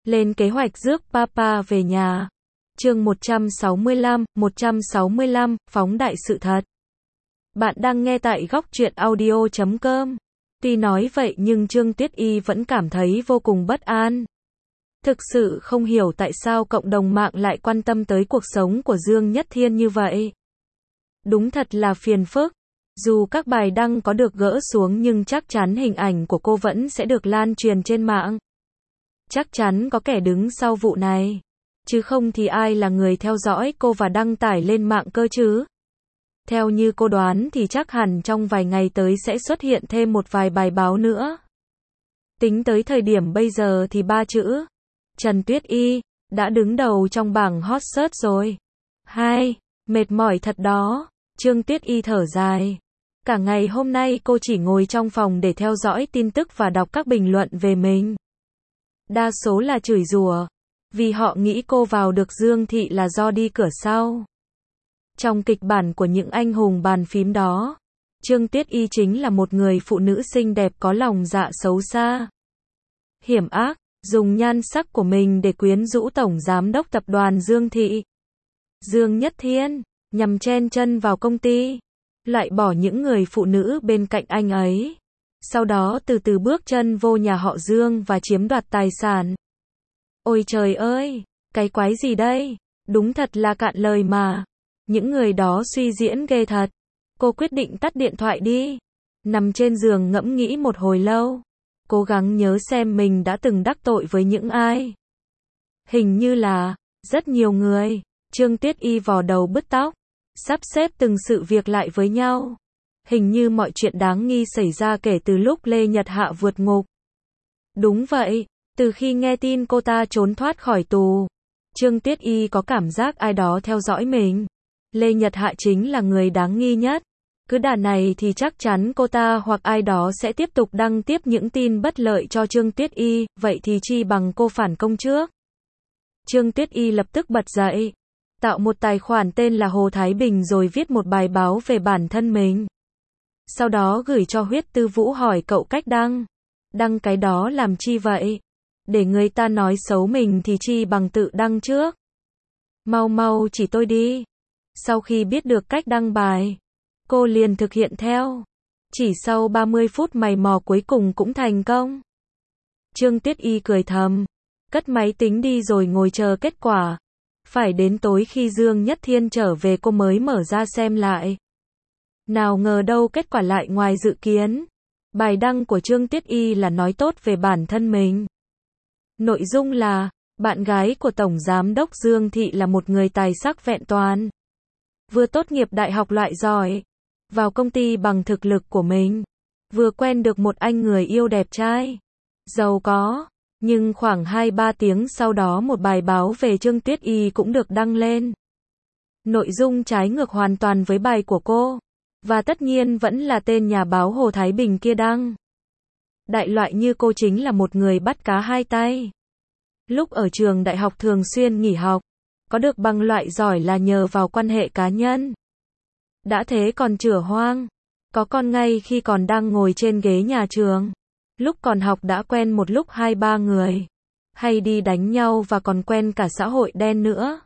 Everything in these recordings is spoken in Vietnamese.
Lên kế hoạch rước Papa về nhà. Chương 165, phóng đại sự thật. Bạn đang nghe tại góc truyện audio.com. Tuy nói vậy nhưng Trương Tuyết Y vẫn cảm thấy vô cùng bất an. Thực sự không hiểu tại sao cộng đồng mạng lại quan tâm tới cuộc sống của Dương Nhất Thiên như vậy. Đúng thật là phiền phức. Dù các bài đăng có được gỡ xuống nhưng chắc chắn hình ảnh của cô vẫn sẽ được lan truyền trên mạng. Chắc chắn có kẻ đứng sau vụ này. Chứ không thì ai là người theo dõi cô và đăng tải lên mạng cơ chứ? Theo như cô đoán thì chắc hẳn trong vài ngày tới sẽ xuất hiện thêm một vài bài báo nữa. Tính tới thời điểm bây giờ thì 3 chữ Trần Tuyết Y đã đứng đầu trong bảng hot search rồi. Mệt mỏi thật đó. Trương Tuyết Y thở dài. Cả ngày hôm nay cô chỉ ngồi trong phòng để theo dõi tin tức và đọc các bình luận về mình. Đa số là chửi rủa, vì họ nghĩ cô vào được Dương Thị là do đi cửa sau. Trong kịch bản của những anh hùng bàn phím đó, Trương Tuyết Y chính là một người phụ nữ xinh đẹp có lòng dạ xấu xa, hiểm ác, dùng nhan sắc của mình để quyến rũ tổng giám đốc tập đoàn Dương Thị, Dương Nhất Thiên, nhằm chen chân vào công ty, loại bỏ những người phụ nữ bên cạnh anh ấy. Sau đó từ từ bước chân vô nhà họ Dương và chiếm đoạt tài sản. Ôi trời ơi, cái quái gì đây? Đúng thật là cạn lời mà. Những người đó suy diễn ghê thật. Cô quyết định tắt điện thoại đi. Nằm trên giường ngẫm nghĩ một hồi lâu. Cố gắng nhớ xem mình đã từng đắc tội với những ai. Hình như là rất nhiều người. Trương Tuyết Y vò đầu bứt tóc, sắp xếp từng sự việc lại với nhau. Hình như mọi chuyện đáng nghi xảy ra kể từ lúc Lê Nhật Hạ vượt ngục. Đúng vậy, từ khi nghe tin cô ta trốn thoát khỏi tù, Trương Tuyết Y có cảm giác ai đó theo dõi mình. Lê Nhật Hạ chính là người đáng nghi nhất. Cứ đà này thì chắc chắn cô ta hoặc ai đó sẽ tiếp tục đăng tiếp những tin bất lợi cho Trương Tuyết Y, vậy thì chi bằng cô phản công trước. Trương Tuyết Y lập tức bật dậy, tạo một tài khoản tên là Hồ Thái Bình rồi viết một bài báo về bản thân mình. Sau đó gửi cho Huyết Tư Vũ hỏi cậu cách đăng. Đăng cái đó làm chi vậy? Để người ta nói xấu mình thì chi bằng tự đăng trước. Mau chỉ tôi đi. Sau khi biết được cách đăng bài, cô liền thực hiện theo. Chỉ sau 30 phút mày mò cuối cùng cũng thành công. Trương Tuyết Y cười thầm, cất máy tính đi rồi ngồi chờ kết quả. Phải đến tối khi Dương Nhất Thiên trở về cô mới mở ra xem lại. Nào ngờ đâu kết quả lại ngoài dự kiến. Bài đăng của Trương Tuyết Y là nói tốt về bản thân mình. Nội dung là, bạn gái của Tổng Giám đốc Dương Thị là một người tài sắc vẹn toàn. Vừa tốt nghiệp đại học loại giỏi, vào công ty bằng thực lực của mình. Vừa quen được một anh người yêu đẹp trai, giàu có. Nhưng khoảng 2-3 tiếng sau đó một bài báo về Trương Tuyết Y cũng được đăng lên. Nội dung trái ngược hoàn toàn với bài của cô. Và tất nhiên vẫn là tên nhà báo Hồ Thái Bình kia đăng. Đại loại như cô chính là một người bắt cá hai tay. Lúc ở trường đại học thường xuyên nghỉ học, có được bằng loại giỏi là nhờ vào quan hệ cá nhân. Đã thế còn chửa hoang, có con ngay khi còn đang ngồi trên ghế nhà trường. Lúc còn học đã quen một lúc 2-3 người, hay đi đánh nhau và còn quen cả xã hội đen nữa.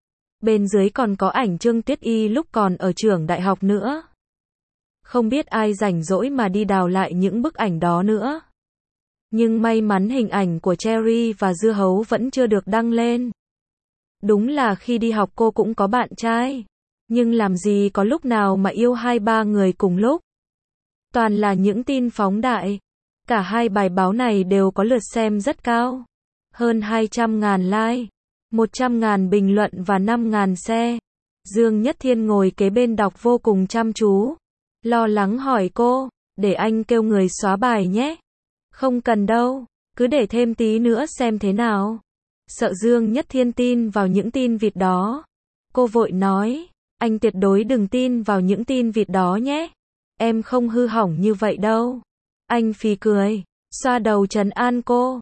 Bên dưới còn có ảnh Trương Tuyết Y lúc còn ở trường đại học nữa. Không biết ai rảnh rỗi mà đi đào lại những bức ảnh đó nữa. Nhưng may mắn hình ảnh của Cherry và dưa hấu vẫn chưa được đăng lên. Đúng là khi đi học cô cũng có bạn trai. Nhưng làm gì có lúc nào mà yêu 2-3 người cùng lúc. Toàn là những tin phóng đại. Cả hai bài báo này đều có lượt xem rất cao. Hơn 200.000 like, 100.000 bình luận và 5.000 share. Dương Nhất Thiên ngồi kế bên đọc vô cùng chăm chú. Lo lắng hỏi cô, để anh kêu người xóa bài nhé. Không cần đâu, cứ để thêm tí nữa xem thế nào. Sợ Dương Nhất Thiên tin vào những tin vịt đó. Cô vội nói, anh tuyệt đối đừng tin vào những tin vịt đó nhé. Em không hư hỏng như vậy đâu. Anh phì cười, xoa đầu trấn an cô.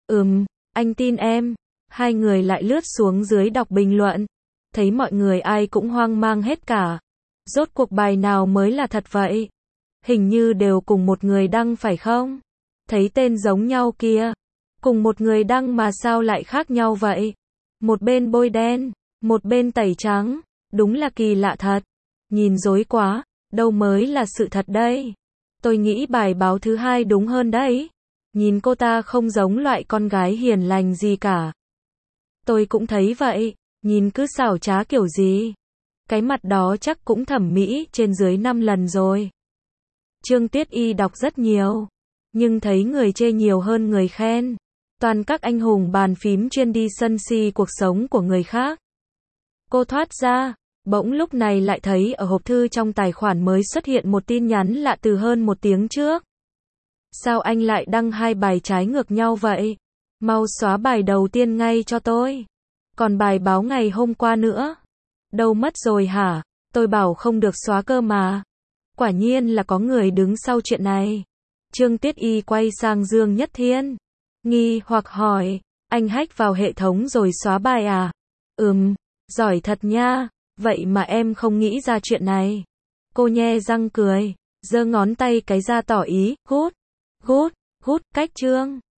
Anh tin em. Hai người lại lướt xuống dưới đọc bình luận. Thấy mọi người ai cũng hoang mang hết cả. Rốt cuộc bài nào mới là thật vậy? Hình như đều cùng một người đăng phải không? Thấy tên giống nhau kia. Cùng một người đăng mà sao lại khác nhau vậy? Một bên bôi đen, một bên tẩy trắng. Đúng là kỳ lạ thật. Nhìn dối quá, đâu mới là sự thật đây. Tôi nghĩ bài báo thứ hai đúng hơn đấy. Nhìn cô ta không giống loại con gái hiền lành gì cả. Tôi cũng thấy vậy, nhìn cứ xảo trá kiểu gì. Cái mặt đó chắc cũng thẩm mỹ trên dưới 5 lần rồi. Trương Tiết Y đọc rất nhiều, nhưng thấy người chê nhiều hơn người khen. Toàn các anh hùng bàn phím chuyên đi sân si cuộc sống của người khác. Cô thoát ra, bỗng lúc này lại thấy ở hộp thư trong tài khoản mới xuất hiện một tin nhắn lạ từ hơn 1 tiếng trước. Sao anh lại đăng 2 bài trái ngược nhau vậy? Mau xóa bài đầu tiên ngay cho tôi. Còn bài báo ngày hôm qua nữa? Đâu mất rồi hả? Tôi bảo không được xóa cơ mà. Quả nhiên là có người đứng sau chuyện này. Trương Tiết Y quay sang Dương Nhất Thiên. Nghi hoặc hỏi, anh hack vào hệ thống rồi xóa bài à? Giỏi thật nha. Vậy mà em không nghĩ ra chuyện này. Cô nhe răng cười, giơ ngón tay cái ra tỏ ý, gút, cách Trương.